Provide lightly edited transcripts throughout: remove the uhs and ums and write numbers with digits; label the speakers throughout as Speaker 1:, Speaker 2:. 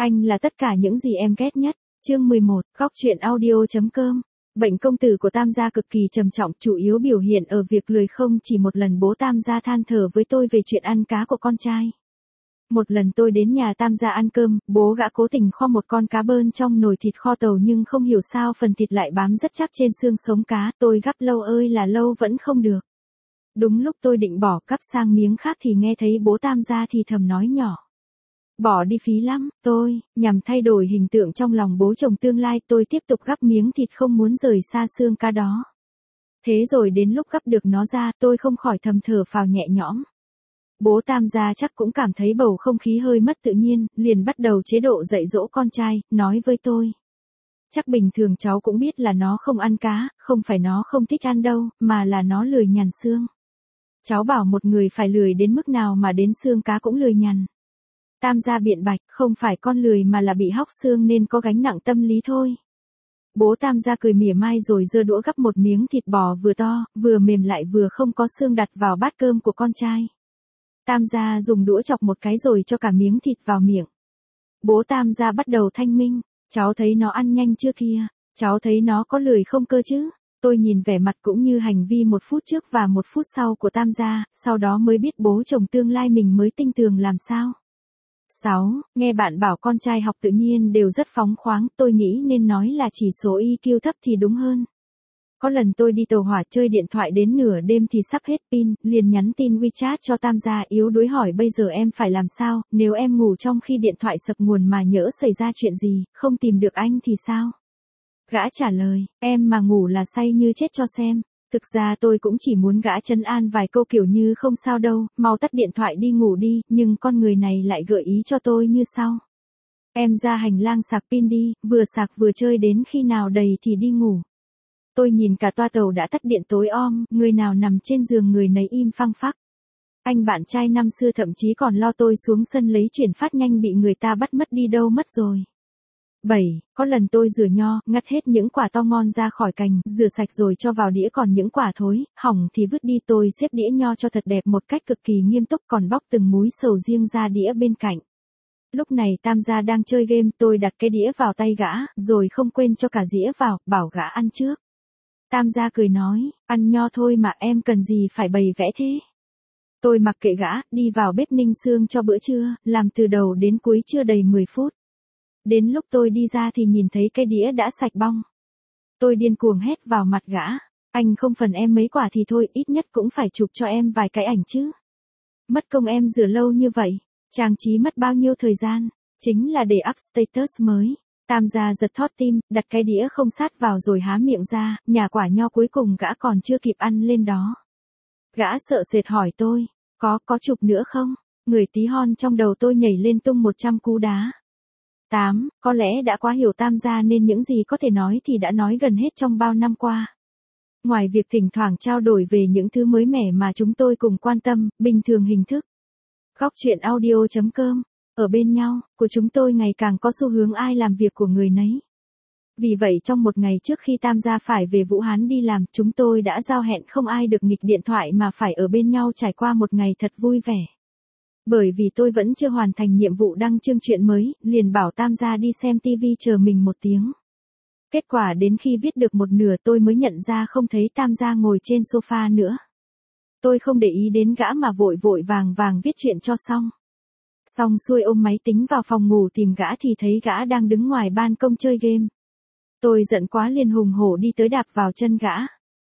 Speaker 1: Anh là tất cả những gì em ghét nhất. Chương 11, góc truyện audio.com. Bệnh công tử của Tam gia cực kỳ trầm trọng, chủ yếu biểu hiện ở việc lười không chỉ một lần bố Tam gia than thở với tôi về chuyện ăn cá của con trai. Một lần tôi đến nhà Tam gia ăn cơm, bố gã cố tình kho một con cá bơn trong nồi thịt kho tàu nhưng không hiểu sao phần thịt lại bám rất chắc trên xương sống cá, tôi gắp lâu ơi là lâu vẫn không được. Đúng lúc tôi định bỏ gắp sang miếng khác thì nghe thấy bố Tam gia thì thầm nói nhỏ. Bỏ đi phí lắm, nhằm thay đổi hình tượng trong lòng bố chồng tương lai, tôi tiếp tục gắp miếng thịt không muốn rời xa xương cá đó. Thế rồi đến lúc gắp được nó ra, tôi không khỏi thầm thở phào nhẹ nhõm. Bố Tam gia chắc cũng cảm thấy bầu không khí hơi mất tự nhiên, liền bắt đầu chế độ dạy dỗ con trai, nói với tôi. Chắc bình thường cháu cũng biết là nó không ăn cá, không phải nó không thích ăn đâu, mà là nó lười nhằn xương. Cháu bảo một người phải lười đến mức nào mà đến xương cá cũng lười nhằn. Tam gia biện bạch, không phải con lười mà là bị hóc xương nên có gánh nặng tâm lý thôi. Bố Tam gia cười mỉa mai rồi giơ đũa gắp một miếng thịt bò vừa to, vừa mềm lại vừa không có xương đặt vào bát cơm của con trai. Tam gia dùng đũa chọc một cái rồi cho cả miếng thịt vào miệng. Bố Tam gia bắt đầu thanh minh, cháu thấy nó ăn nhanh chưa kia, cháu thấy nó có lười không cơ chứ. Tôi nhìn vẻ mặt cũng như hành vi 1 phút trước và 1 phút sau của Tam gia, sau đó mới biết bố chồng tương lai mình mới tinh tường làm sao. 6. Nghe bạn bảo con trai học tự nhiên đều rất phóng khoáng, tôi nghĩ nên nói là chỉ số EQ thấp thì đúng hơn. Có lần tôi đi tàu hỏa chơi điện thoại đến nửa đêm thì sắp hết pin, liền nhắn tin WeChat cho Tam gia yếu đuối hỏi bây giờ em phải làm sao, nếu em ngủ trong khi điện thoại sập nguồn mà nhỡ xảy ra chuyện gì, không tìm được anh thì sao? Gã trả lời, em mà ngủ là say như chết cho xem. Thực ra tôi cũng chỉ muốn gã trấn an vài câu kiểu như không sao đâu, mau tắt điện thoại đi ngủ đi, nhưng con người này lại gợi ý cho tôi như sau. Em ra hành lang sạc pin đi, vừa sạc vừa chơi đến khi nào đầy thì đi ngủ. Tôi nhìn cả toa tàu đã tắt điện tối om, người nào nằm trên giường người nấy im phăng phắc. Anh bạn trai năm xưa thậm chí còn lo tôi xuống sân lấy chuyển phát nhanh bị người ta bắt mất đi đâu mất rồi. 7. Có lần tôi rửa nho, ngắt hết những quả to ngon ra khỏi cành, rửa sạch rồi cho vào đĩa còn những quả thối, hỏng thì vứt đi. Tôi xếp đĩa nho cho thật đẹp một cách cực kỳ nghiêm túc còn bóc từng múi sầu riêng ra đĩa bên cạnh. Lúc này Tam gia đang chơi game, tôi đặt cái đĩa vào tay gã, rồi không quên cho cả dĩa vào, bảo gã ăn trước. Tam gia cười nói, ăn nho thôi mà em cần gì phải bày vẽ thế. Tôi mặc kệ gã, đi vào bếp ninh xương cho bữa trưa, làm từ đầu đến cuối chưa đầy 10 phút. Đến lúc tôi đi ra thì nhìn thấy cái đĩa đã sạch bong. Tôi điên cuồng hét vào mặt gã. Anh không phần em mấy quả thì thôi, ít nhất cũng phải chụp cho em vài cái ảnh chứ. Mất công em rửa lâu như vậy. Trang trí mất bao nhiêu thời gian. Chính là để up status mới. Tam gia giật thót tim, đặt cái đĩa không sát vào rồi há miệng ra. Nhà quả nho cuối cùng gã còn chưa kịp ăn lên đó. Gã sợ sệt hỏi tôi. Có chụp nữa không? Người tí hon trong đầu tôi nhảy lên tung 100 cú đá. 8. Có lẽ đã quá hiểu Tam gia nên những gì có thể nói thì đã nói gần hết trong bao năm qua. Ngoài việc thỉnh thoảng trao đổi về những thứ mới mẻ mà chúng tôi cùng quan tâm, bình thường hình thức. Góc truyện audio.com. Ở bên nhau, của chúng tôi ngày càng có xu hướng ai làm việc của người nấy. Vì vậy trong một ngày trước khi Tam gia phải về Vũ Hán đi làm, chúng tôi đã giao hẹn không ai được nghịch điện thoại mà phải ở bên nhau trải qua một ngày thật vui vẻ. Bởi vì tôi vẫn chưa hoàn thành nhiệm vụ đăng chương truyện mới, liền bảo Tam gia đi xem TV chờ mình 1 tiếng. Kết quả đến khi viết được một nửa tôi mới nhận ra không thấy Tam gia ngồi trên sofa nữa. Tôi không để ý đến gã mà vội vội vàng vàng viết truyện cho xong. Xong xuôi ôm máy tính vào phòng ngủ tìm gã thì thấy gã đang đứng ngoài ban công chơi game. Tôi giận quá liền hùng hổ đi tới đạp vào chân gã.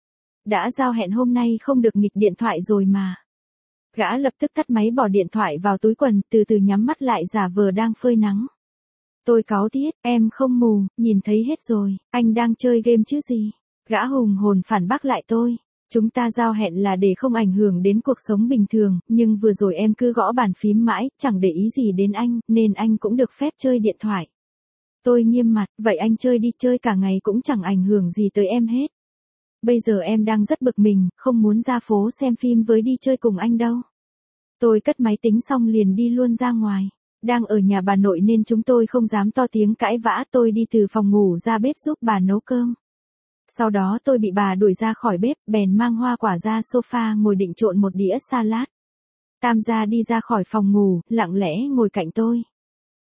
Speaker 1: Đã giao hẹn hôm nay không được nghịch điện thoại rồi mà. Gã lập tức tắt máy bỏ điện thoại vào túi quần, từ từ nhắm mắt lại giả vờ đang phơi nắng. Tôi cáu tiết, em không mù, nhìn thấy hết rồi, anh đang chơi game chứ gì. Gã hùng hồn phản bác lại tôi. Chúng ta giao hẹn là để không ảnh hưởng đến cuộc sống bình thường, nhưng vừa rồi em cứ gõ bàn phím mãi, chẳng để ý gì đến anh, nên anh cũng được phép chơi điện thoại. Tôi nghiêm mặt, vậy anh chơi đi, chơi cả ngày cũng chẳng ảnh hưởng gì tới em hết. Bây giờ em đang rất bực mình, không muốn ra phố xem phim với đi chơi cùng anh đâu. Tôi cất máy tính xong liền đi luôn ra ngoài. Đang ở nhà bà nội nên chúng tôi không dám to tiếng cãi vã, tôi đi từ phòng ngủ ra bếp giúp bà nấu cơm. Sau đó tôi bị bà đuổi ra khỏi bếp, bèn mang hoa quả ra sofa ngồi định trộn một đĩa salad. Tam gia đi ra khỏi phòng ngủ, lặng lẽ ngồi cạnh tôi.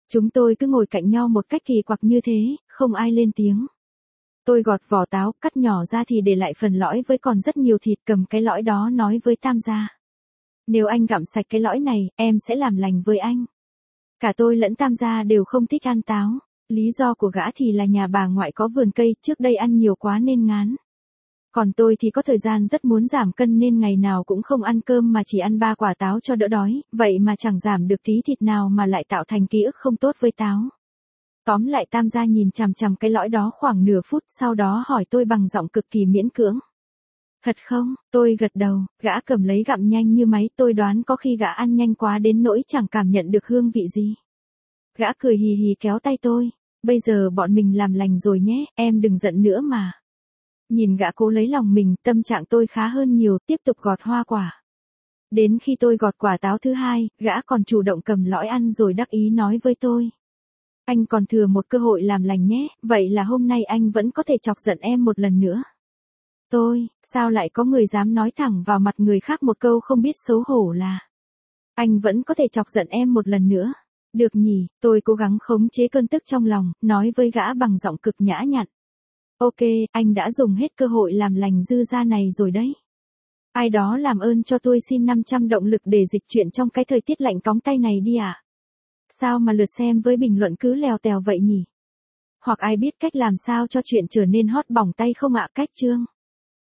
Speaker 1: Chúng tôi cứ ngồi cạnh nhau một cách kỳ quặc như thế, không ai lên tiếng. Tôi gọt vỏ táo, cắt nhỏ ra thì để lại phần lõi với còn rất nhiều thịt, cầm cái lõi đó nói với Tam gia. Nếu anh gặm sạch cái lõi này, em sẽ làm lành với anh. Cả tôi lẫn Tam gia đều không thích ăn táo. Lý do của gã thì là nhà bà ngoại có vườn cây, trước đây ăn nhiều quá nên ngán. Còn tôi thì có thời gian rất muốn giảm cân nên ngày nào cũng không ăn cơm mà chỉ ăn 3 quả táo cho đỡ đói, vậy mà chẳng giảm được tí thịt nào mà lại tạo thành ký ức không tốt với táo. Tóm lại Tam gia nhìn chằm chằm cái lõi đó khoảng nửa phút, sau đó hỏi tôi bằng giọng cực kỳ miễn cưỡng. Thật không? Tôi gật đầu, gã cầm lấy gặm nhanh như máy, tôi đoán có khi gã ăn nhanh quá đến nỗi chẳng cảm nhận được hương vị gì. Gã cười hì hì kéo tay tôi. Bây giờ bọn mình làm lành rồi nhé, em đừng giận nữa mà. Nhìn gã cố lấy lòng mình, tâm trạng tôi khá hơn nhiều, tiếp tục gọt hoa quả. Đến khi tôi gọt quả táo thứ hai, gã còn chủ động cầm lõi ăn rồi đắc ý nói với tôi. Anh còn thừa một cơ hội làm lành nhé, vậy là hôm nay anh vẫn có thể chọc giận em một lần nữa. Sao lại có người dám nói thẳng vào mặt người khác một câu không biết xấu hổ là. Anh vẫn có thể chọc giận em một lần nữa. Được nhỉ, tôi cố gắng khống chế cơn tức trong lòng, nói với gã bằng giọng cực nhã nhặn. Ok, anh đã dùng hết cơ hội làm lành dư ra này rồi đấy. Ai đó làm ơn cho tôi xin 500 động lực để dịch chuyển trong cái thời tiết lạnh cóng tay này đi ạ. Sao mà lượt xem với bình luận cứ lèo tèo vậy nhỉ? Hoặc ai biết cách làm sao cho chuyện trở nên hot bỏng tay không ạ? Cách chương